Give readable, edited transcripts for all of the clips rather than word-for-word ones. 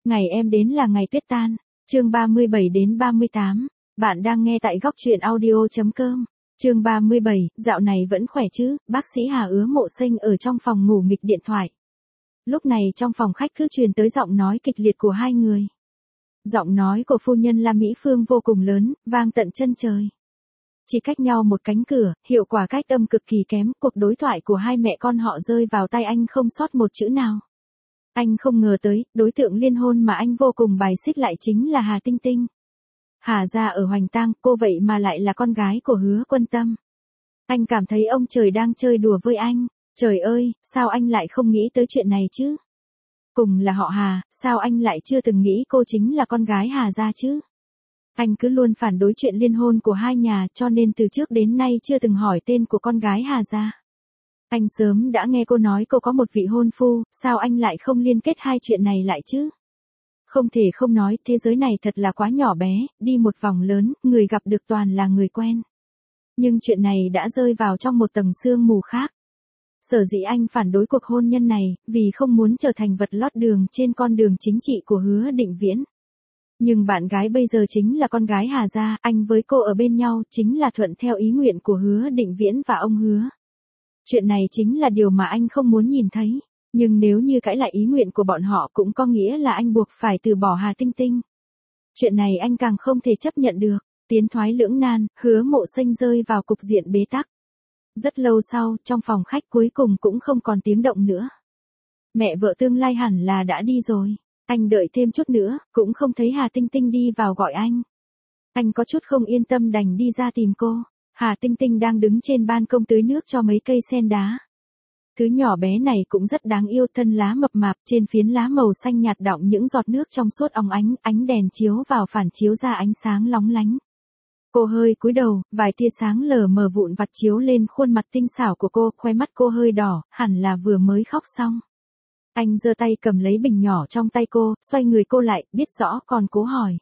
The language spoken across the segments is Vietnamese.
Ngày em đến là ngày tuyết tan. Chương 37 đến 38. Bạn đang nghe tại góc truyện audio.com. Chương 37, dạo này vẫn khỏe chứ? Bác sĩ Hà Ứa Mộ Sinh ở trong phòng ngủ nghịch điện thoại. Lúc này trong phòng khách cứ truyền tới giọng nói kịch liệt của hai người. Giọng nói của phu nhân La Mỹ Phương vô cùng lớn, vang tận chân trời. Chỉ cách nhau một cánh cửa, hiệu quả cách âm cực kỳ kém, cuộc đối thoại của hai mẹ con họ rơi vào tay anh không sót một chữ nào. Anh không ngờ tới, đối tượng liên hôn mà anh vô cùng bài xích lại chính là Hà Tinh Tinh. Hà gia ở Hoành Tang, cô vậy mà lại là con gái của Hứa Quân Tâm. Anh cảm thấy ông trời đang chơi đùa với anh. Trời ơi, sao anh lại không nghĩ tới chuyện này chứ? Cùng là họ Hà, sao anh lại chưa từng nghĩ cô chính là con gái Hà gia chứ? Anh cứ luôn phản đối chuyện liên hôn của hai nhà, cho nên từ trước đến nay chưa từng hỏi tên của con gái Hà gia. Anh sớm đã nghe cô nói cô có một vị hôn phu, sao anh lại không liên kết hai chuyện này lại chứ? Không thể không nói, thế giới này thật là quá nhỏ bé, đi một vòng lớn, người gặp được toàn là người quen. Nhưng chuyện này đã rơi vào trong một tầng sương mù khác. Sở dĩ anh phản đối cuộc hôn nhân này, vì không muốn trở thành vật lót đường trên con đường chính trị của Hứa Định Viễn. Nhưng bạn gái bây giờ chính là con gái Hà gia, anh với cô ở bên nhau chính là thuận theo ý nguyện của Hứa Định Viễn và ông Hứa. Chuyện này chính là điều mà anh không muốn nhìn thấy, nhưng nếu như cãi lại ý nguyện của bọn họ cũng có nghĩa là anh buộc phải từ bỏ Hà Tinh Tinh. Chuyện này anh càng không thể chấp nhận được, tiến thoái lưỡng nan, Hứa Mộ Sinh rơi vào cục diện bế tắc. Rất lâu sau, trong phòng khách cuối cùng cũng không còn tiếng động nữa. Mẹ vợ tương lai hẳn là đã đi rồi, anh đợi thêm chút nữa, cũng không thấy Hà Tinh Tinh đi vào gọi anh. Anh có chút không yên tâm đành đi ra tìm cô. Hà Tinh Tinh đang đứng trên ban công tưới nước cho mấy cây sen đá. Thứ nhỏ bé này cũng rất đáng yêu, thân lá mập mạp, trên phiến lá màu xanh nhạt đọng những giọt nước trong suốt óng ánh, ánh đèn chiếu vào phản chiếu ra ánh sáng lóng lánh. Cô hơi cúi đầu, vài tia sáng lờ mờ vụn vặt chiếu lên khuôn mặt tinh xảo của cô, khóe mắt cô hơi đỏ, hẳn là vừa mới khóc xong. Anh giơ tay cầm lấy bình nhỏ trong tay cô, xoay người cô lại, biết rõ còn cố hỏi.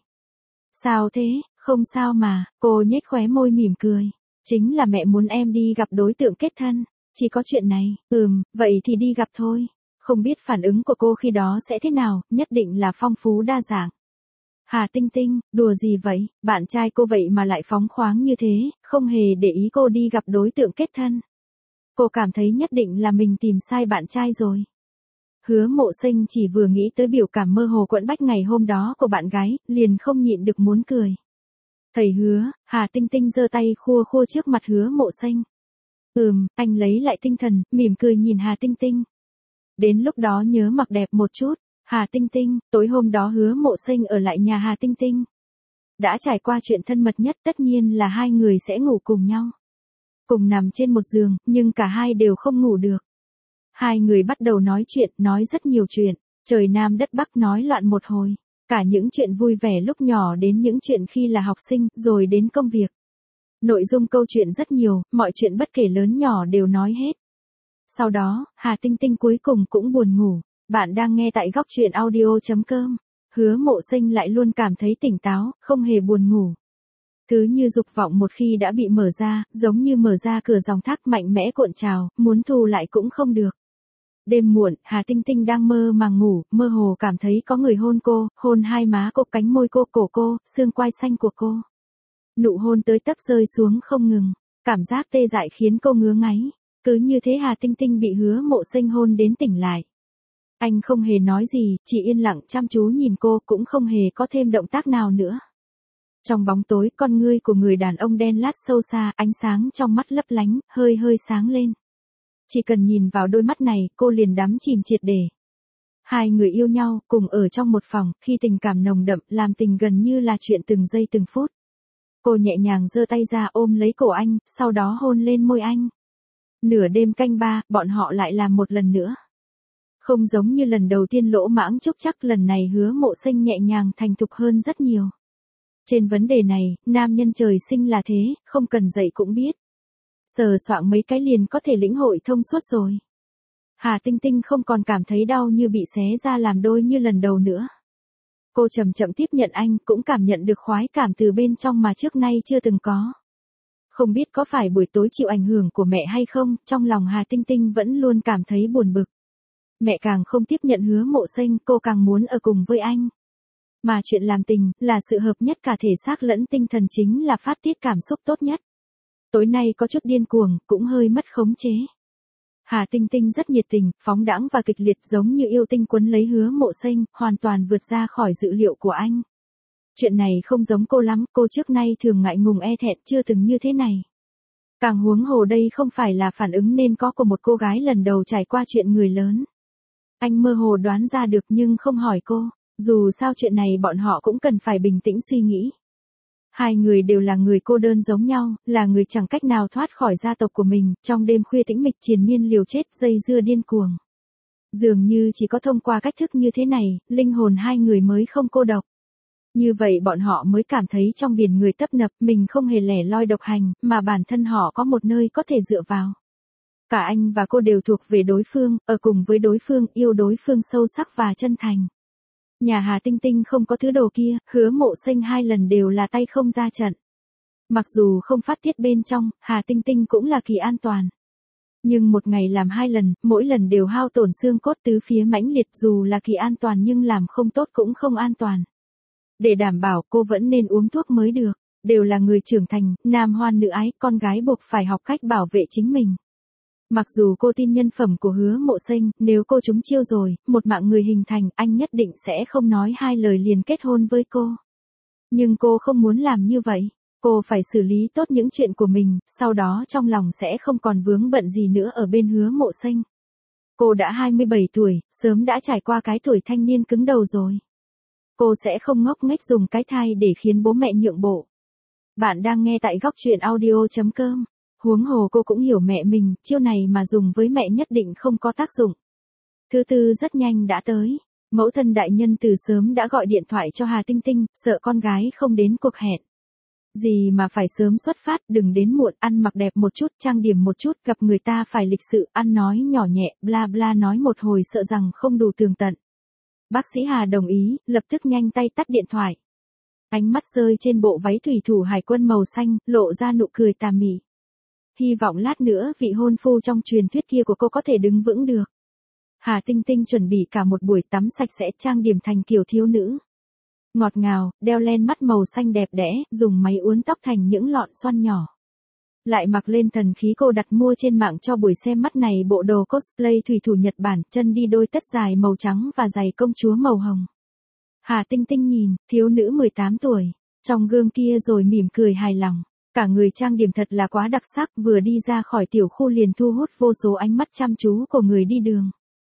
Sao thế, không sao mà, cô nhếch khóe môi mỉm cười. Chính là mẹ muốn em đi gặp đối tượng kết thân, chỉ có chuyện này. Vậy thì đi gặp thôi. Không biết phản ứng của cô khi đó sẽ thế nào, nhất định là phong phú đa dạng. Hà Tinh Tinh, đùa gì vậy, bạn trai cô vậy mà lại phóng khoáng như thế, không hề để ý cô đi gặp đối tượng kết thân. Cô cảm thấy nhất định là mình tìm sai bạn trai rồi. Hứa Mộ Sinh chỉ vừa nghĩ tới biểu cảm mơ hồ quẫn bách ngày hôm đó của bạn gái, liền không nhịn được muốn cười. Thầy Hứa, Hà Tinh Tinh giơ tay khua khua trước mặt Hứa Mộ Sinh. Anh lấy lại tinh thần, mỉm cười nhìn Hà Tinh Tinh. Đến lúc đó nhớ mặc đẹp một chút. Hà Tinh Tinh, tối hôm đó Hứa Mộ Sinh ở lại nhà Hà Tinh Tinh. Đã trải qua chuyện thân mật nhất, tất nhiên là hai người sẽ ngủ cùng nhau. Cùng nằm trên một giường, nhưng cả hai đều không ngủ được. Hai người bắt đầu nói chuyện, nói rất nhiều chuyện. Trời Nam đất Bắc nói loạn một hồi. Cả những chuyện vui vẻ lúc nhỏ đến những chuyện khi là học sinh, rồi đến công việc. Nội dung câu chuyện rất nhiều, mọi chuyện bất kể lớn nhỏ đều nói hết. Sau đó, Hà Tinh Tinh cuối cùng cũng buồn ngủ. Bạn đang nghe tại góc truyện audio.com. Hứa Mộ Sinh lại luôn cảm thấy tỉnh táo, không hề buồn ngủ. Cứ như dục vọng một khi đã bị mở ra, giống như mở ra cửa dòng thác mạnh mẽ cuộn trào, muốn thu lại cũng không được. Đêm muộn, Hà Tinh Tinh đang mơ màng ngủ, mơ hồ cảm thấy có người hôn cô, hôn hai má cô, cánh môi cô, cổ cô, xương quai xanh của cô. Nụ hôn tới tấp rơi xuống không ngừng, cảm giác tê dại khiến cô ngứa ngáy. Cứ như thế Hà Tinh Tinh bị Hứa Mộ Sinh hôn đến tỉnh lại. Anh không hề nói gì, chỉ yên lặng chăm chú nhìn cô, cũng không hề có thêm động tác nào nữa. Trong bóng tối, con ngươi của người đàn ông đen lát sâu xa, ánh sáng trong mắt lấp lánh, hơi hơi sáng lên. Chỉ cần nhìn vào đôi mắt này, cô liền đắm chìm triệt để. Hai người yêu nhau, cùng ở trong một phòng, khi tình cảm nồng đậm, làm tình gần như là chuyện từng giây từng phút. Cô nhẹ nhàng giơ tay ra ôm lấy cổ anh, sau đó hôn lên môi anh. Nửa đêm canh ba, bọn họ lại làm một lần nữa. Không giống như lần đầu tiên lỗ mãng chúc chắc, lần này Hứa Mộ Sinh nhẹ nhàng thành thục hơn rất nhiều. Trên vấn đề này, nam nhân trời sinh là thế, không cần dạy cũng biết. Sờ soạng mấy cái liền có thể lĩnh hội thông suốt rồi. Hà Tinh Tinh không còn cảm thấy đau như bị xé ra làm đôi như lần đầu nữa. Cô chậm chậm tiếp nhận anh, cũng cảm nhận được khoái cảm từ bên trong mà trước nay chưa từng có. Không biết có phải buổi tối chịu ảnh hưởng của mẹ hay không, trong lòng Hà Tinh Tinh vẫn luôn cảm thấy buồn bực. Mẹ càng không tiếp nhận Hứa Mộ Xanh, cô càng muốn ở cùng với anh. Mà chuyện làm tình, là sự hợp nhất cả thể xác lẫn tinh thần, chính là phát tiết cảm xúc tốt nhất. Tối nay có chút điên cuồng, cũng hơi mất khống chế. Hà Tinh Tinh rất nhiệt tình, phóng đãng và kịch liệt, giống như yêu tinh quấn lấy Hứa Mộ Xanh, hoàn toàn vượt ra khỏi dự liệu của anh. Chuyện này không giống cô lắm, cô trước nay thường ngại ngùng e thẹn, chưa từng như thế này. Càng huống hồ đây không phải là phản ứng nên có của một cô gái lần đầu trải qua chuyện người lớn. Anh mơ hồ đoán ra được nhưng không hỏi cô, dù sao chuyện này bọn họ cũng cần phải bình tĩnh suy nghĩ. Hai người đều là người cô đơn giống nhau, là người chẳng cách nào thoát khỏi gia tộc của mình, trong đêm khuya tĩnh mịch triền miên liều chết, dây dưa điên cuồng. Dường như chỉ có thông qua cách thức như thế này, linh hồn hai người mới không cô độc. Như vậy bọn họ mới cảm thấy trong biển người tấp nập, mình không hề lẻ loi độc hành, mà bản thân họ có một nơi có thể dựa vào. Cả anh và cô đều thuộc về đối phương, ở cùng với đối phương, yêu đối phương sâu sắc và chân thành. Nhà Hà Tinh Tinh không có thứ đồ kia, Hứa Mộ Xanh 2 lần đều là tay không ra trận. Mặc dù không phát tiết bên trong, Hà Tinh Tinh cũng là kỳ an toàn. Nhưng một ngày làm 2 lần, mỗi lần đều hao tổn xương cốt tứ phía mãnh liệt, dù là kỳ an toàn nhưng làm không tốt cũng không an toàn. Để đảm bảo cô vẫn nên uống thuốc mới được, đều là người trưởng thành, nam hoan nữ ái, con gái buộc phải học cách bảo vệ chính mình. Mặc dù cô tin nhân phẩm của Hứa Mộ Xanh, nếu cô trúng chiêu rồi, một mạng người hình thành, anh nhất định sẽ không nói 2 lời liền kết hôn với cô. Nhưng cô không muốn làm như vậy, cô phải xử lý tốt những chuyện của mình, sau đó trong lòng sẽ không còn vướng bận gì nữa ở bên Hứa Mộ Xanh. Cô đã 27 tuổi, sớm đã trải qua cái tuổi thanh niên cứng đầu rồi. Cô sẽ không ngốc nghếch dùng cái thai để khiến bố mẹ nhượng bộ. Bạn đang nghe tại góc truyện audio.com. Huống hồ cô cũng hiểu mẹ mình, chiêu này mà dùng với mẹ nhất định không có tác dụng. Thứ tư rất nhanh đã tới. Mẫu thân đại nhân từ sớm đã gọi điện thoại cho Hà Tinh Tinh, sợ con gái không đến cuộc hẹn. Gì mà phải sớm xuất phát, đừng đến muộn, ăn mặc đẹp một chút, trang điểm một chút, gặp người ta phải lịch sự, ăn nói nhỏ nhẹ, bla bla nói một hồi sợ rằng không đủ tường tận. Bác sĩ Hà đồng ý, lập tức nhanh tay tắt điện thoại. Ánh mắt rơi trên bộ váy thủy thủ hải quân màu xanh, lộ ra nụ cười tà mị. Hy vọng lát nữa vị hôn phu trong truyền thuyết kia của cô có thể đứng vững được. Hà Tinh Tinh chuẩn bị cả một buổi tắm sạch sẽ, trang điểm thành kiểu thiếu nữ. Ngọt ngào, đeo len mắt màu xanh đẹp đẽ, dùng máy uốn tóc thành những lọn xoăn nhỏ. Lại mặc lên thần khí cô đặt mua trên mạng cho buổi xem mắt này, bộ đồ cosplay thủy thủ Nhật Bản, chân đi đôi tất dài màu trắng và giày công chúa màu hồng. Hà Tinh Tinh nhìn, thiếu nữ 18 tuổi, trong gương kia rồi mỉm cười hài lòng. Cả người trang điểm thật là quá đặc sắc, vừa đi ra khỏi tiểu khu liền thu hút vô số ánh mắt chăm chú của người đi đường.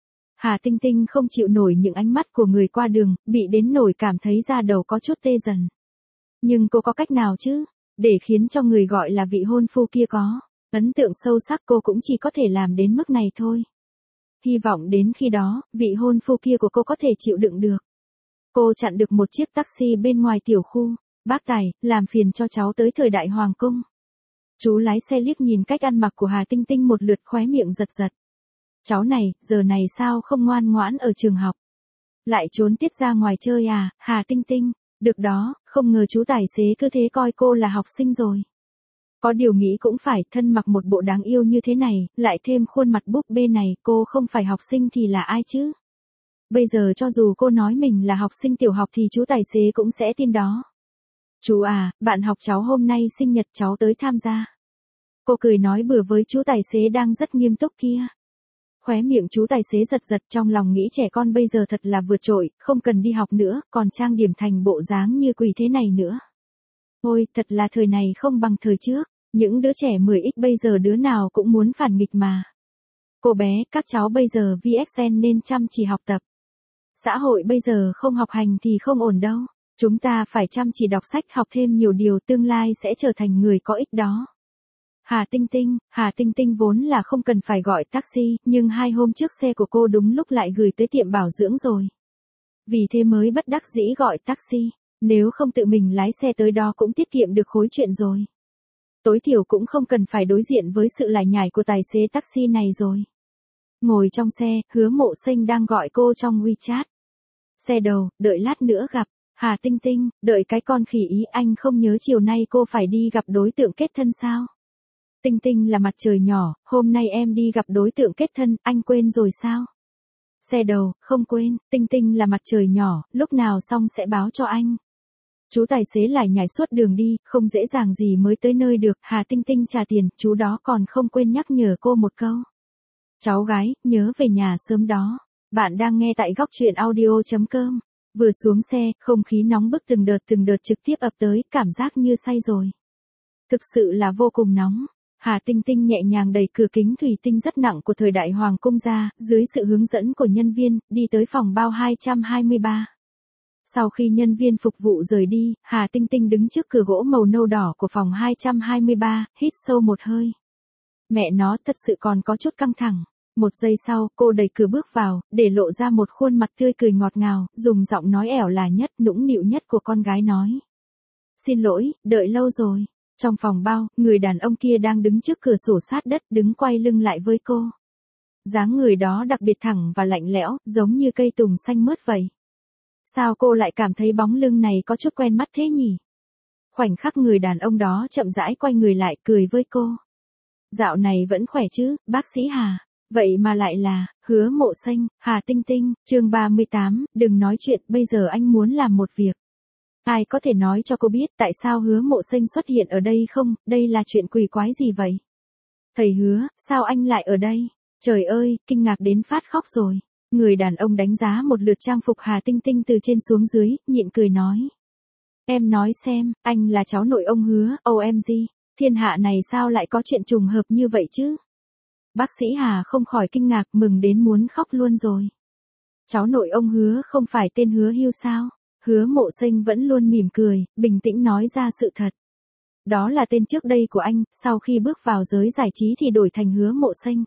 Hà Tinh Tinh không chịu nổi những ánh mắt của người qua đường, bị đến nổi cảm thấy da đầu có chút tê dần. Nhưng cô có cách nào chứ? Để khiến cho người gọi là vị hôn phu kia có ấn tượng sâu sắc, cô cũng chỉ có thể làm đến mức này thôi. Hy vọng đến khi đó, vị hôn phu kia của cô có thể chịu đựng được. Cô chặn được một chiếc taxi bên ngoài tiểu khu. Bác Tài, làm phiền cho cháu tới thời đại hoàng cung. Chú lái xe liếc nhìn cách ăn mặc của Hà Tinh Tinh một lượt, khóe miệng giật giật. Cháu này, giờ này sao không ngoan ngoãn ở trường học? Lại trốn tiết ra ngoài chơi à, Hà Tinh Tinh? Được đó, không ngờ chú tài xế cứ thế coi cô là học sinh rồi. Có điều nghĩ cũng phải, thân mặc một bộ đáng yêu như thế này, lại thêm khuôn mặt búp bê này, cô không phải học sinh thì là ai chứ? Bây giờ cho dù cô nói mình là học sinh tiểu học thì chú tài xế cũng sẽ tin đó. Chú à, bạn học cháu hôm nay sinh nhật, cháu tới tham gia. Cô cười nói bừa với chú tài xế đang rất nghiêm túc kia. Khóe miệng chú tài xế giật giật, trong lòng nghĩ trẻ con bây giờ thật là vượt trội, không cần đi học nữa, còn trang điểm thành bộ dáng như quỷ thế này nữa. Ôi, thật là thời này không bằng thời trước, những đứa trẻ 10x bây giờ đứa nào cũng muốn phản nghịch mà. Cô bé, các cháu bây giờ VSN nên chăm chỉ học tập. Xã hội bây giờ không học hành thì không ổn đâu. Chúng ta phải chăm chỉ đọc sách, học thêm nhiều điều, tương lai sẽ trở thành người có ích đó. Hà Tinh Tinh vốn là không cần phải gọi taxi, nhưng 2 hôm trước xe của cô đúng lúc lại gửi tới tiệm bảo dưỡng rồi. Vì thế mới bất đắc dĩ gọi taxi, nếu không tự mình lái xe tới đó cũng tiết kiệm được khối chuyện rồi. Tối thiểu cũng không cần phải đối diện với sự lải nhải của tài xế taxi này rồi. Ngồi trong xe, Hứa Mộ Xanh đang gọi cô trong WeChat. Xe đầu, đợi lát nữa gặp. Hà Tinh Tinh, đợi cái con khỉ ý, anh không nhớ chiều nay cô phải đi gặp đối tượng kết thân sao? Tinh Tinh là mặt trời nhỏ, hôm nay em đi gặp đối tượng kết thân, anh quên rồi sao? Xe đầu, không quên, Tinh Tinh là mặt trời nhỏ, lúc nào xong sẽ báo cho anh. Chú tài xế lại nhảy suốt đường đi, không dễ dàng gì mới tới nơi được, Hà Tinh Tinh trả tiền, chú đó còn không quên nhắc nhở cô một câu. Cháu gái, nhớ về nhà sớm đó. Bạn đang nghe tại góc truyện audio.com. Vừa xuống xe, không khí nóng bức từng đợt trực tiếp ập tới, cảm giác như say rồi. Thực sự là vô cùng nóng. Hà Tinh Tinh nhẹ nhàng đẩy cửa kính thủy tinh rất nặng của thời đại Hoàng cung ra, dưới sự hướng dẫn của nhân viên, đi tới phòng bao 223. Sau khi nhân viên phục vụ rời đi, Hà Tinh Tinh đứng trước cửa gỗ màu nâu đỏ của phòng 223, hít sâu một hơi. Mẹ nó thật sự còn có chút căng thẳng. Một giây sau, cô đẩy cửa bước vào, để lộ ra một khuôn mặt tươi cười ngọt ngào, dùng giọng nói ẻo là nhất, nũng nịu nhất của con gái nói. Xin lỗi, đợi lâu rồi. Trong phòng bao, người đàn ông kia đang đứng trước cửa sổ sát đất, đứng quay lưng lại với cô. Dáng người đó đặc biệt thẳng và lạnh lẽo, giống như cây tùng xanh mướt vậy. Sao cô lại cảm thấy bóng lưng này có chút quen mắt thế nhỉ? Khoảnh khắc người đàn ông đó chậm rãi quay người lại cười với cô. Dạo này vẫn khỏe chứ, bác sĩ Hà? Vậy mà lại là, Hứa Mộ Xanh, Hà Tinh Tinh, chương 38, đừng nói chuyện, bây giờ anh muốn làm một việc. Ai có thể nói cho cô biết tại sao Hứa Mộ Xanh xuất hiện ở đây không, đây là chuyện quỷ quái gì vậy? Thầy Hứa, sao anh lại ở đây? Trời ơi, kinh ngạc đến phát khóc rồi. Người đàn ông đánh giá một lượt trang phục Hà Tinh Tinh từ trên xuống dưới, nhịn cười nói. Em nói xem, anh là cháu nội ông Hứa, OMG, thiên hạ này sao lại có chuyện trùng hợp như vậy chứ? Bác sĩ Hà không khỏi kinh ngạc, mừng đến muốn khóc luôn rồi. Cháu nội ông Hứa không phải tên Hứa Hưu sao? Hứa Mộ Xanh vẫn luôn mỉm cười, bình tĩnh nói ra sự thật. Đó là tên trước đây của anh, sau khi bước vào giới giải trí thì đổi thành Hứa Mộ Xanh.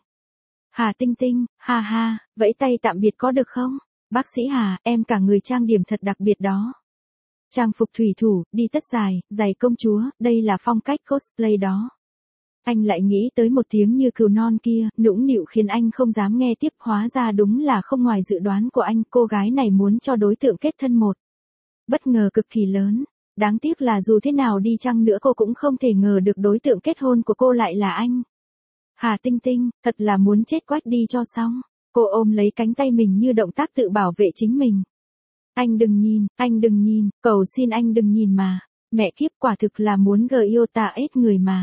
Hà Tinh Tinh, ha ha, vẫy tay tạm biệt có được không? Bác sĩ Hà, em cả người trang điểm thật đặc biệt đó. Trang phục thủy thủ, đi tất dài, giày công chúa, đây là phong cách cosplay đó. Anh lại nghĩ tới một tiếng như cừu non kia, nũng nịu khiến anh không dám nghe tiếp, hóa ra đúng là không ngoài dự đoán của anh, cô gái này muốn cho đối tượng kết thân một. Bất ngờ cực kỳ lớn, đáng tiếc là dù thế nào đi chăng nữa cô cũng không thể ngờ được đối tượng kết hôn của cô lại là anh. Hà Tinh Tinh, thật là muốn chết quách đi cho xong. Cô ôm lấy cánh tay mình như động tác tự bảo vệ chính mình. Anh đừng nhìn, cầu xin anh đừng nhìn mà. Mẹ kiếp quả thực là muốn yêu ta ết người mà.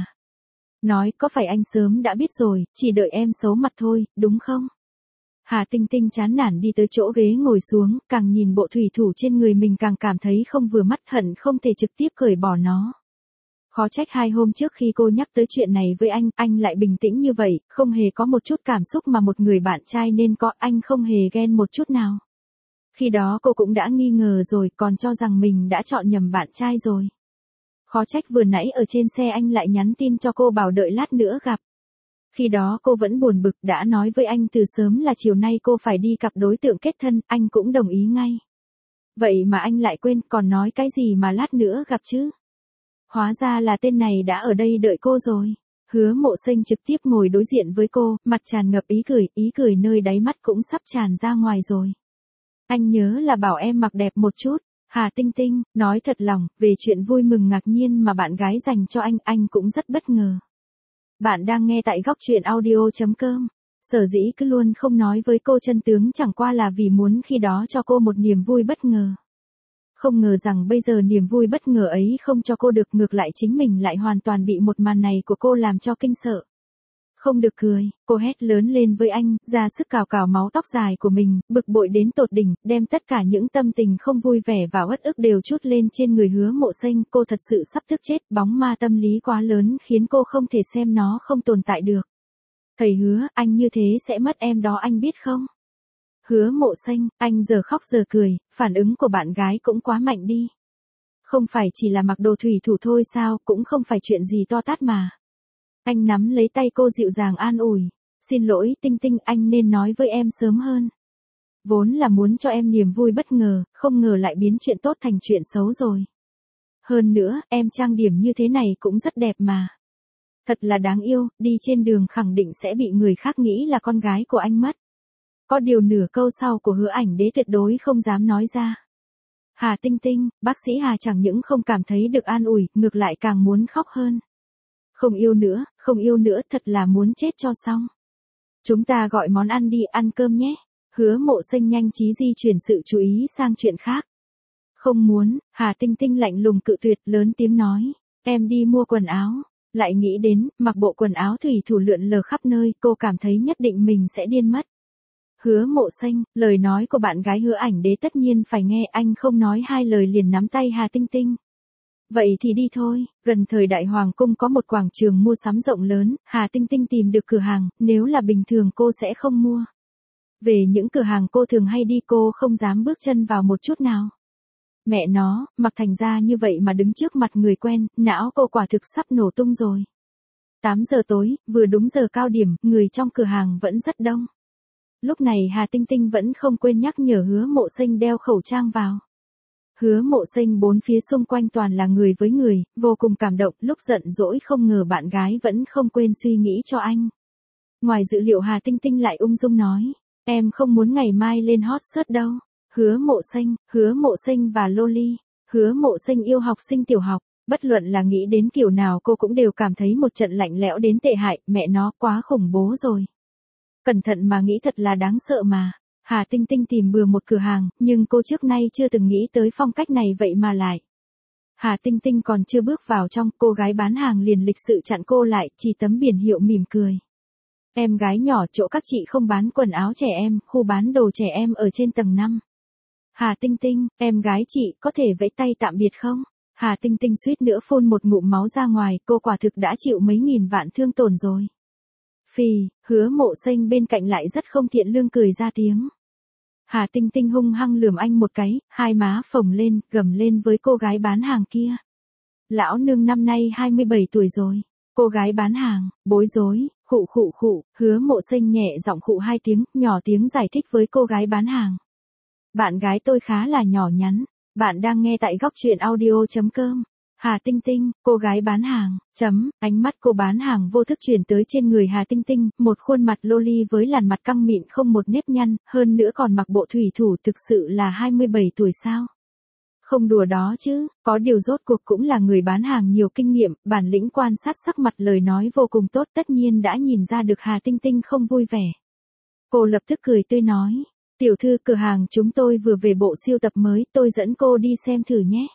Nói có phải anh sớm đã biết rồi, chỉ đợi em xấu mặt thôi, đúng không? Hà Tinh Tinh chán nản đi tới chỗ ghế ngồi xuống, càng nhìn bộ thủy thủ trên người mình càng cảm thấy không vừa mắt, hận không thể trực tiếp cởi bỏ nó. Khó trách 2 hôm trước khi cô nhắc tới chuyện này với anh lại bình tĩnh như vậy, không hề có một chút cảm xúc mà một người bạn trai nên có, anh không hề ghen một chút nào. Khi đó cô cũng đã nghi ngờ rồi, còn cho rằng mình đã chọn nhầm bạn trai rồi. Khó trách vừa nãy ở trên xe anh lại nhắn tin cho cô bảo đợi lát nữa gặp. Khi đó cô vẫn buồn bực, đã nói với anh từ sớm là chiều nay cô phải đi gặp đối tượng kết thân, anh cũng đồng ý ngay. Vậy mà anh lại quên, còn nói cái gì mà lát nữa gặp chứ? Hóa ra là tên này đã ở đây đợi cô rồi. Hứa Mộ Xanh trực tiếp ngồi đối diện với cô, mặt tràn ngập ý cười nơi đáy mắt cũng sắp tràn ra ngoài rồi. Anh nhớ là bảo em mặc đẹp một chút. Hà Tinh Tinh, nói thật lòng, về chuyện vui mừng ngạc nhiên mà bạn gái dành cho anh cũng rất bất ngờ. Bạn đang nghe tại góc truyện audio.com. Sở dĩ cứ luôn không nói với cô chân tướng chẳng qua là vì muốn khi đó cho cô một niềm vui bất ngờ. Không ngờ rằng bây giờ niềm vui bất ngờ ấy không cho cô được, ngược lại chính mình lại hoàn toàn bị một màn này của cô làm cho kinh sợ. Không được cười, cô hét lớn lên với anh, ra sức cào cào máu tóc dài của mình, bực bội đến tột đỉnh, đem tất cả những tâm tình không vui vẻ và uất ức đều trút lên trên người Hứa Mộ Xanh, cô thật sự sắp tức chết, bóng ma tâm lý quá lớn khiến cô không thể xem nó không tồn tại được. Thầy Hứa, anh như thế sẽ mất em đó anh biết không? Hứa Mộ Xanh, anh giờ khóc giờ cười, phản ứng của bạn gái cũng quá mạnh đi. Không phải chỉ là mặc đồ thủy thủ thôi sao, cũng không phải chuyện gì to tát mà. Anh nắm lấy tay cô dịu dàng an ủi. Xin lỗi Tinh Tinh, anh nên nói với em sớm hơn. Vốn là muốn cho em niềm vui bất ngờ, không ngờ lại biến chuyện tốt thành chuyện xấu rồi. Hơn nữa, em trang điểm như thế này cũng rất đẹp mà. Thật là đáng yêu, đi trên đường khẳng định sẽ bị người khác nghĩ là con gái của anh mất. Có điều nửa câu sau của Hứa Ảnh Đế tuyệt đối không dám nói ra. Hà Tinh Tinh, bác sĩ Hà chẳng những không cảm thấy được an ủi, ngược lại càng muốn khóc hơn. Không yêu nữa, thật là muốn chết cho xong. Chúng ta gọi món ăn đi, ăn cơm nhé. Hứa Mộ Sinh nhanh trí di chuyển sự chú ý sang chuyện khác. Không muốn, Hà Tinh Tinh lạnh lùng cự tuyệt, lớn tiếng nói, em đi mua quần áo. Lại nghĩ đến, mặc bộ quần áo thủy thủ lượn lờ khắp nơi, cô cảm thấy nhất định mình sẽ điên mất. Hứa Mộ Sinh, lời nói của bạn gái Hứa Ảnh Đế tất nhiên phải nghe, anh không nói hai lời liền nắm tay Hà Tinh Tinh. Vậy thì đi thôi, gần thời đại Hoàng cung có một quảng trường mua sắm rộng lớn, Hà Tinh Tinh tìm được cửa hàng, nếu là bình thường cô sẽ không mua. Về những cửa hàng cô thường hay đi cô không dám bước chân vào một chút nào. Mẹ nó, mặc thành ra như vậy mà đứng trước mặt người quen, não cô quả thực sắp nổ tung rồi. 8 giờ tối, vừa đúng giờ cao điểm, người trong cửa hàng vẫn rất đông. Lúc này Hà Tinh Tinh vẫn không quên nhắc nhở Hứa Mộ Sinh đeo khẩu trang vào. Hứa Mộ Sinh bốn phía xung quanh toàn là người với người, vô cùng cảm động, lúc giận dỗi không ngờ bạn gái vẫn không quên suy nghĩ cho anh. Ngoài dự liệu Hà Tinh Tinh lại ung dung nói, em không muốn ngày mai lên hot search đâu. Hứa Mộ Sinh và Loli. Hứa Mộ Sinh yêu học sinh tiểu học, bất luận là nghĩ đến kiểu nào cô cũng đều cảm thấy một trận lạnh lẽo đến tệ hại, mẹ nó quá khủng bố rồi. Cẩn thận mà nghĩ thật là đáng sợ mà. Hà Tinh Tinh tìm bừa một cửa hàng, nhưng cô trước nay chưa từng nghĩ tới phong cách này vậy mà lại. Hà Tinh Tinh còn chưa bước vào trong, cô gái bán hàng liền lịch sự chặn cô lại, chỉ tấm biển hiệu mỉm cười. Em gái nhỏ, chỗ các chị không bán quần áo trẻ em, khu bán đồ trẻ em ở trên tầng 5. Hà Tinh Tinh, em gái chị, có thể vẫy tay tạm biệt không? Hà Tinh Tinh suýt nữa phun một ngụm máu ra ngoài, cô quả thực đã chịu mấy nghìn vạn thương tổn rồi. Phì, Hứa Mộ Sinh bên cạnh lại rất không thiện lương cười ra tiếng. Hà Tinh Tinh hung hăng lườm anh một cái, hai má phồng lên, gầm lên với cô gái bán hàng kia. Lão nương năm nay 27 tuổi rồi. Cô gái bán hàng, bối rối, khụ, Hứa Mộ Sinh nhẹ giọng khụ hai tiếng, nhỏ tiếng giải thích với cô gái bán hàng. Bạn gái tôi khá là nhỏ nhắn, bạn đang nghe tại góc truyện audio.com. Hà Tinh Tinh, cô gái bán hàng, ánh mắt cô bán hàng vô thức chuyển tới trên người Hà Tinh Tinh, một khuôn mặt loli với làn mặt căng mịn không một nếp nhăn, hơn nữa còn mặc bộ thủy thủ, thực sự là 27 tuổi sao? Không đùa đó chứ, có điều rốt cuộc cũng là người bán hàng nhiều kinh nghiệm, bản lĩnh quan sát sắc mặt, lời nói vô cùng tốt, tất nhiên đã nhìn ra được Hà Tinh Tinh không vui vẻ. Cô lập tức cười tươi nói, tiểu thư, cửa hàng chúng tôi vừa về bộ siêu tập mới, tôi dẫn cô đi xem thử nhé.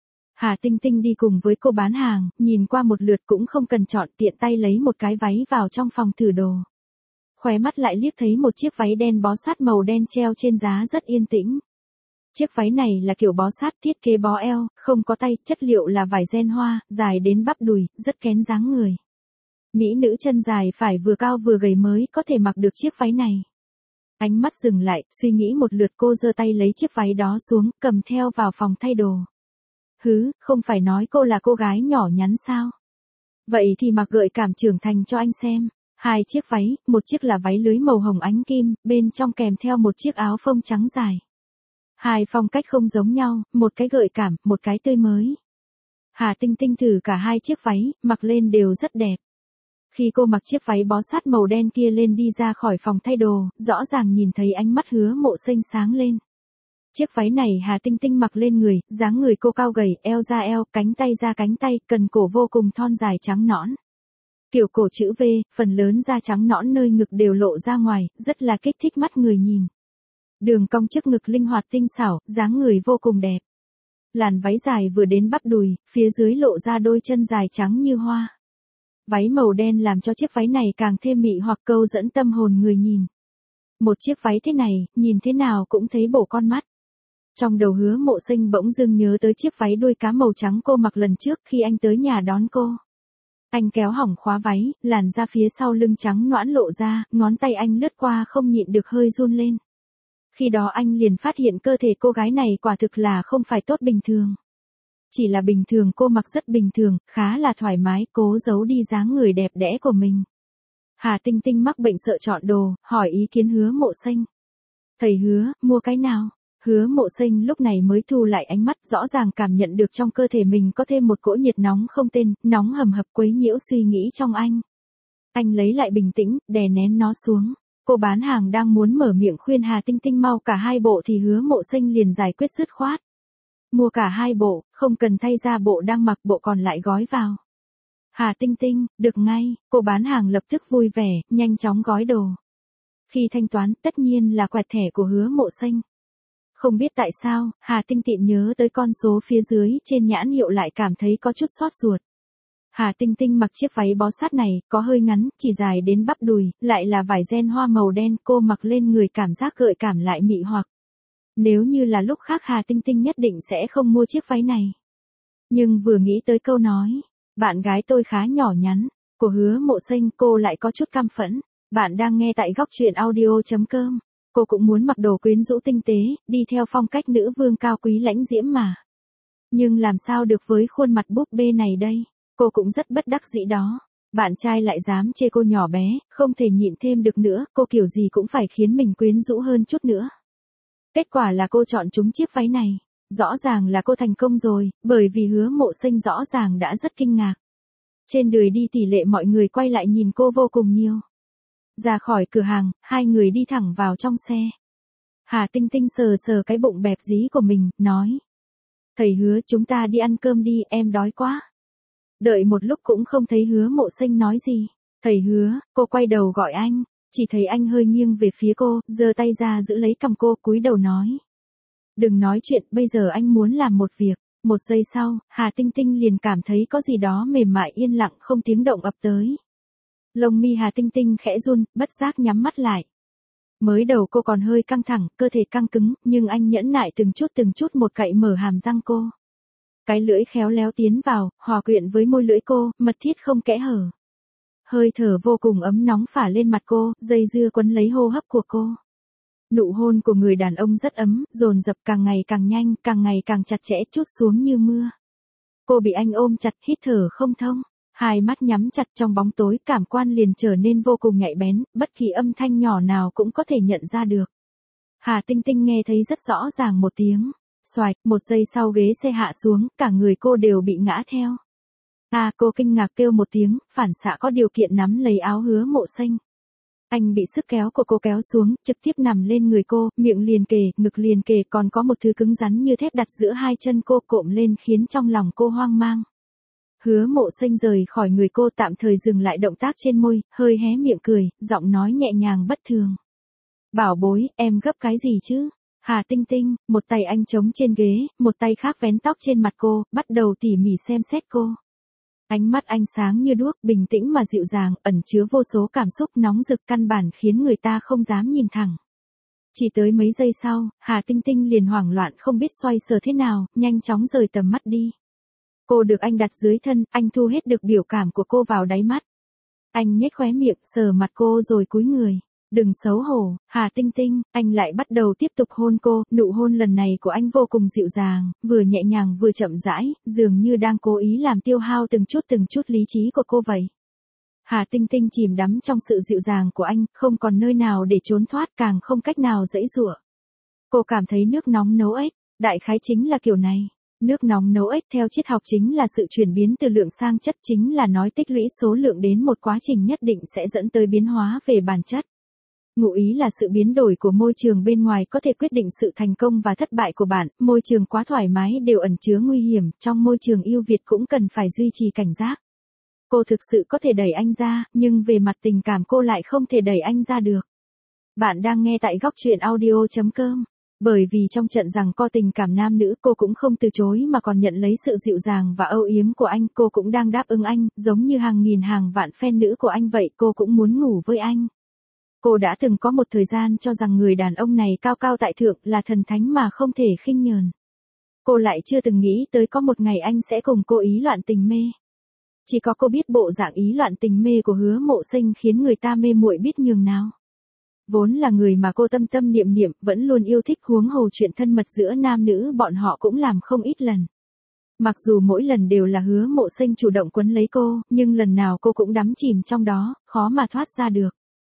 Hà Tinh Tinh đi cùng với cô bán hàng, nhìn qua một lượt cũng không cần chọn, tiện tay lấy một cái váy vào trong phòng thử đồ. Khóe mắt lại liếc thấy một chiếc váy đen bó sát màu đen treo trên giá rất yên tĩnh. Chiếc váy này là kiểu bó sát, thiết kế bó eo, không có tay, chất liệu là vải ren hoa, dài đến bắp đùi, rất kén dáng người. Mỹ nữ chân dài phải vừa cao vừa gầy mới có thể mặc được chiếc váy này. Ánh mắt dừng lại, suy nghĩ một lượt, cô giơ tay lấy chiếc váy đó xuống, cầm theo vào phòng thay đồ. Không phải nói cô là cô gái nhỏ nhắn sao? Vậy thì mặc gợi cảm trưởng thành cho anh xem. Hai chiếc váy, một chiếc là váy lưới màu hồng ánh kim, bên trong kèm theo một chiếc áo phông trắng dài. Hai phong cách không giống nhau, một cái gợi cảm, một cái tươi mới. Hà Tinh Tinh thử cả hai chiếc váy, mặc lên đều rất đẹp. Khi cô mặc chiếc váy bó sát màu đen kia lên đi ra khỏi phòng thay đồ, rõ ràng nhìn thấy ánh mắt Hứa Mộ Sinh sáng lên. Chiếc váy này Hà Tinh Tinh mặc lên người, dáng người cô cao gầy, eo ra eo, cánh tay ra cánh tay, cần cổ vô cùng thon dài trắng nõn. Kiểu cổ chữ V, phần lớn da trắng nõn nơi ngực đều lộ ra ngoài, rất là kích thích mắt người nhìn. Đường cong trước ngực linh hoạt tinh xảo, dáng người vô cùng đẹp. Làn váy dài vừa đến bắp đùi, phía dưới lộ ra đôi chân dài trắng như hoa. Váy màu đen làm cho chiếc váy này càng thêm mị hoặc câu dẫn tâm hồn người nhìn. Một chiếc váy thế này, nhìn thế nào cũng thấy bổ con mắt. Trong đầu Hứa Mộ Sinh bỗng dưng nhớ tới chiếc váy đuôi cá màu trắng cô mặc lần trước khi anh tới nhà đón cô. Anh kéo hỏng khóa váy, làn da phía sau lưng trắng nõn lộ ra, ngón tay anh lướt qua không nhịn được hơi run lên. Khi đó anh liền phát hiện cơ thể cô gái này quả thực là không phải tốt bình thường. Chỉ là bình thường, cô mặc rất bình thường, khá là thoải mái, cố giấu đi dáng người đẹp đẽ của mình. Hà Tinh Tinh mắc bệnh sợ chọn đồ, hỏi ý kiến Hứa Mộ Sinh. Thầy Hứa, mua cái nào? Hứa Mộ Sinh lúc này mới thu lại ánh mắt, rõ ràng cảm nhận được trong cơ thể mình có thêm một cỗ nhiệt nóng không tên, nóng hầm hập quấy nhiễu suy nghĩ trong anh. Anh lấy lại bình tĩnh, đè nén nó xuống. Cô bán hàng đang muốn mở miệng khuyên Hà Tinh Tinh mau cả hai bộ thì Hứa Mộ Sinh liền giải quyết dứt khoát. Mua cả hai bộ, không cần thay ra bộ đang mặc, bộ còn lại gói vào. Hà Tinh Tinh, được ngay, cô bán hàng lập tức vui vẻ, nhanh chóng gói đồ. Khi thanh toán, tất nhiên là quẹt thẻ của Hứa Mộ Xanh. Không biết tại sao, Hà Tinh Tịnh nhớ tới con số phía dưới trên nhãn hiệu lại cảm thấy có chút xót ruột. Hà Tinh Tinh mặc chiếc váy bó sát này, có hơi ngắn, chỉ dài đến bắp đùi, lại là vải ren hoa màu đen, cô mặc lên người cảm giác gợi cảm lại mị hoặc. Nếu như là lúc khác Hà Tinh Tinh nhất định sẽ không mua chiếc váy này. Nhưng vừa nghĩ tới câu nói, bạn gái tôi khá nhỏ nhắn, của Hứa Mộ Xanh, cô lại có chút căm phẫn. Bạn đang nghe tại góc truyện audio.com. Cô cũng muốn mặc đồ quyến rũ tinh tế, đi theo phong cách nữ vương cao quý lãnh diễm mà. Nhưng làm sao được với khuôn mặt búp bê này đây? Cô cũng rất bất đắc dĩ đó. Bạn trai lại dám chê cô nhỏ bé, không thể nhịn thêm được nữa, cô kiểu gì cũng phải khiến mình quyến rũ hơn chút nữa. Kết quả là cô chọn trúng chiếc váy này. Rõ ràng là cô thành công rồi, bởi vì Hứa Mộ Xanh rõ ràng đã rất kinh ngạc. Trên đường đi tỷ lệ mọi người quay lại nhìn cô vô cùng nhiều. Ra khỏi cửa hàng, hai người đi thẳng vào trong xe. Hà Tinh Tinh sờ sờ cái bụng bẹp dí của mình, nói. Thầy Hứa, chúng ta đi ăn cơm đi, em đói quá. Đợi một lúc cũng không thấy Hứa Mộ Xanh nói gì. Thầy Hứa, cô quay đầu gọi anh, chỉ thấy anh hơi nghiêng về phía cô, giơ tay ra giữ lấy cằm cô, cúi đầu nói. Đừng nói chuyện, bây giờ anh muốn làm một việc. Một giây sau, Hà Tinh Tinh liền cảm thấy có gì đó mềm mại yên lặng không tiếng động ập tới. Lông mi Hà Tinh Tinh khẽ run, bất giác nhắm mắt lại. Mới đầu cô còn hơi căng thẳng, cơ thể căng cứng, nhưng anh nhẫn nại từng chút một cạy mở hàm răng cô. Cái lưỡi khéo léo tiến vào, hòa quyện với môi lưỡi cô, mật thiết không kẽ hở. Hơi thở vô cùng ấm nóng phả lên mặt cô, dây dưa quấn lấy hô hấp của cô. Nụ hôn của người đàn ông rất ấm, dồn dập càng ngày càng nhanh, càng ngày càng chặt chẽ trút xuống như mưa. Cô bị anh ôm chặt, hít thở không thông. Hai mắt nhắm chặt trong bóng tối, cảm quan liền trở nên vô cùng nhạy bén, bất kỳ âm thanh nhỏ nào cũng có thể nhận ra được. Hà Tinh Tinh nghe thấy rất rõ ràng một tiếng. Xoạch, một giây sau ghế xe hạ xuống, cả người cô đều bị ngã theo. Cô kinh ngạc kêu một tiếng, phản xạ có điều kiện nắm lấy áo Hứa Mộ Xanh. Anh bị sức kéo của cô kéo xuống, trực tiếp nằm lên người cô, miệng liền kề, ngực liền kề, còn có một thứ cứng rắn như thép đặt giữa hai chân cô cộm lên khiến trong lòng cô hoang mang. Hứa Mộ Xanh rời khỏi người cô, tạm thời dừng lại động tác trên môi, hơi hé miệng cười, giọng nói nhẹ nhàng bất thường. Bảo bối, em gấp cái gì chứ? Hà Tinh Tinh, một tay anh chống trên ghế, một tay khác vén tóc trên mặt cô, bắt đầu tỉ mỉ xem xét cô. Ánh mắt anh sáng như đuốc, bình tĩnh mà dịu dàng, ẩn chứa vô số cảm xúc nóng rực căn bản khiến người ta không dám nhìn thẳng. Chỉ tới mấy giây sau, Hà Tinh Tinh liền hoảng loạn không biết xoay sở thế nào, nhanh chóng rời tầm mắt đi. Cô được anh đặt dưới thân, anh thu hết được biểu cảm của cô vào đáy mắt. Anh nhếch khóe miệng, sờ mặt cô rồi cúi người. Đừng xấu hổ, Hà Tinh Tinh, anh lại bắt đầu tiếp tục hôn cô, nụ hôn lần này của anh vô cùng dịu dàng, vừa nhẹ nhàng vừa chậm rãi, dường như đang cố ý làm tiêu hao từng chút lý trí của cô vậy. Hà Tinh Tinh chìm đắm trong sự dịu dàng của anh, không còn nơi nào để trốn thoát, càng không cách nào giãy giụa. Cô cảm thấy nước nóng nấu ếch, đại khái chính là kiểu này. Nước nóng nấu ếch theo triết học chính là sự chuyển biến từ lượng sang chất, chính là nói tích lũy số lượng đến một quá trình nhất định sẽ dẫn tới biến hóa về bản chất. Ngụ ý là sự biến đổi của môi trường bên ngoài có thể quyết định sự thành công và thất bại của bạn, môi trường quá thoải mái đều ẩn chứa nguy hiểm, trong môi trường yêu Việt cũng cần phải duy trì cảnh giác. Cô thực sự có thể đẩy anh ra, nhưng về mặt tình cảm cô lại không thể đẩy anh ra được. Bạn đang nghe tại góc truyện audio.com. Bởi vì trong trận giằng co tình cảm nam nữ cô cũng không từ chối mà còn nhận lấy sự dịu dàng và âu yếm của anh, cô cũng đang đáp ứng anh, giống như hàng nghìn hàng vạn fan nữ của anh vậy, cô cũng muốn ngủ với anh. Cô đã từng có một thời gian cho rằng người đàn ông này cao cao tại thượng là thần thánh mà không thể khinh nhờn. Cô lại chưa từng nghĩ tới có một ngày anh sẽ cùng cô ý loạn tình mê. Chỉ có cô biết bộ dạng ý loạn tình mê của Hứa Mộ Xanh khiến người ta mê muội biết nhường nào. Vốn là người mà cô tâm tâm niệm niệm vẫn luôn yêu thích, huống hồ chuyện thân mật giữa nam nữ bọn họ cũng làm không ít lần. Mặc dù mỗi lần đều là Hứa Mộ Xanh chủ động quấn lấy cô, nhưng lần nào cô cũng đắm chìm trong đó, khó mà thoát ra được.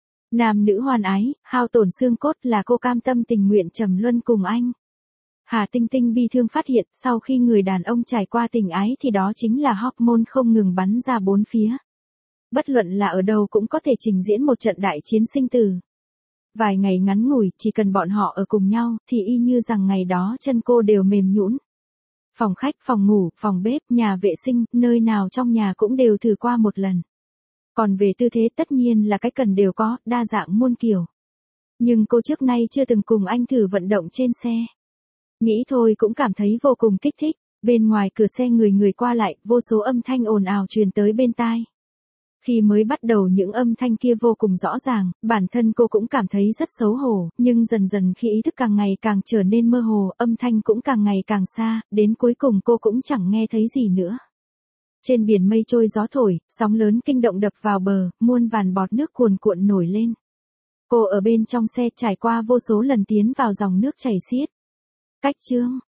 Nam nữ hoan ái, hao tổn xương cốt là cô cam tâm tình nguyện trầm luân cùng anh. Hà Tinh Tinh bi thương phát hiện sau khi người đàn ông trải qua tình ái thì đó chính là hormone không ngừng bắn ra bốn phía. Bất luận là ở đâu cũng có thể trình diễn một trận đại chiến sinh tử. Vài ngày ngắn ngủi, chỉ cần bọn họ ở cùng nhau, thì y như rằng ngày đó chân cô đều mềm nhũn. Phòng khách, phòng ngủ, phòng bếp, nhà vệ sinh, nơi nào trong nhà cũng đều thử qua một lần. Còn về tư thế tất nhiên là cái cần đều có, đa dạng muôn kiểu. Nhưng cô trước nay chưa từng cùng anh thử vận động trên xe. Nghĩ thôi cũng cảm thấy vô cùng kích thích. Bên ngoài cửa xe người người qua lại, vô số âm thanh ồn ào truyền tới bên tai. Khi mới bắt đầu những âm thanh kia vô cùng rõ ràng, bản thân cô cũng cảm thấy rất xấu hổ, nhưng dần dần khi ý thức càng ngày càng trở nên mơ hồ, âm thanh cũng càng ngày càng xa, đến cuối cùng cô cũng chẳng nghe thấy gì nữa. Trên biển mây trôi gió thổi, sóng lớn kinh động đập vào bờ, muôn vàn bọt nước cuồn cuộn nổi lên. Cô ở bên trong xe trải qua vô số lần tiến vào dòng nước chảy xiết. Cách chương